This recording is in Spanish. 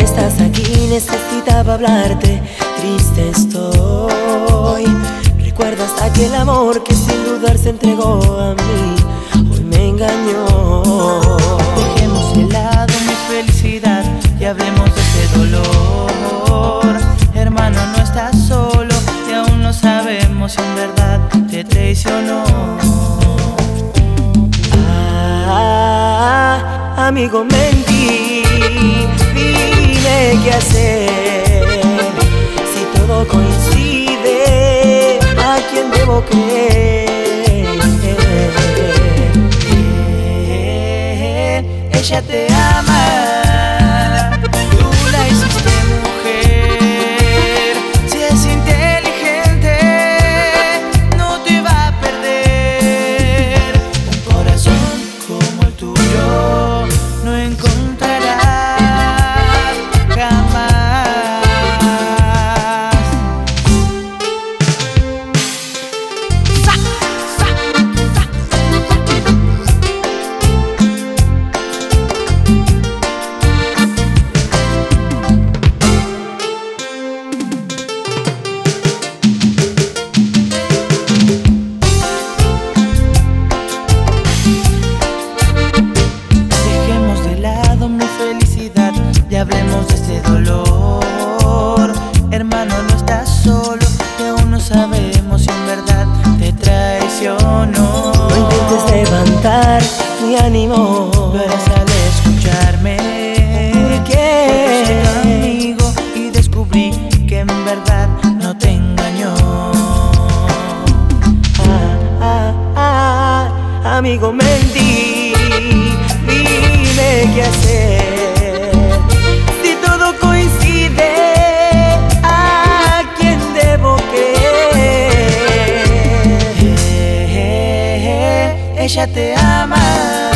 estás aquí, necesitaba hablarte. Triste estoy. ¿Recuerdas aquel amor que sin dudar se entregó a mí? Hoy me engañó. Dejemos de lado mi felicidad y hablemos de ese dolor. Hermano, no estás solo y aún no sabemos si en verdad te traicionó. Amigo, mentí. Dime qué hacer. Si todo coincide, ¿a quién debo creer? Ella te ama, tú la hiciste mujer. Si es inteligente, no te va a perder. Un corazón como el tuyo no encontrarás jamás. Dejemos de lado mi felicidad y hablemos de este dolor. Hermano, no estás solo y aún no sabemos si en verdad te traicionó. No intentes levantar mi ánimo. Lo harás al escucharme. ¿Por qué? Soy tu amigo y descubrí que en verdad no te engañó. Amigo, mentí. Dime qué hacer. Si todo coincide, ¿a quién debo creer? Ella te ama.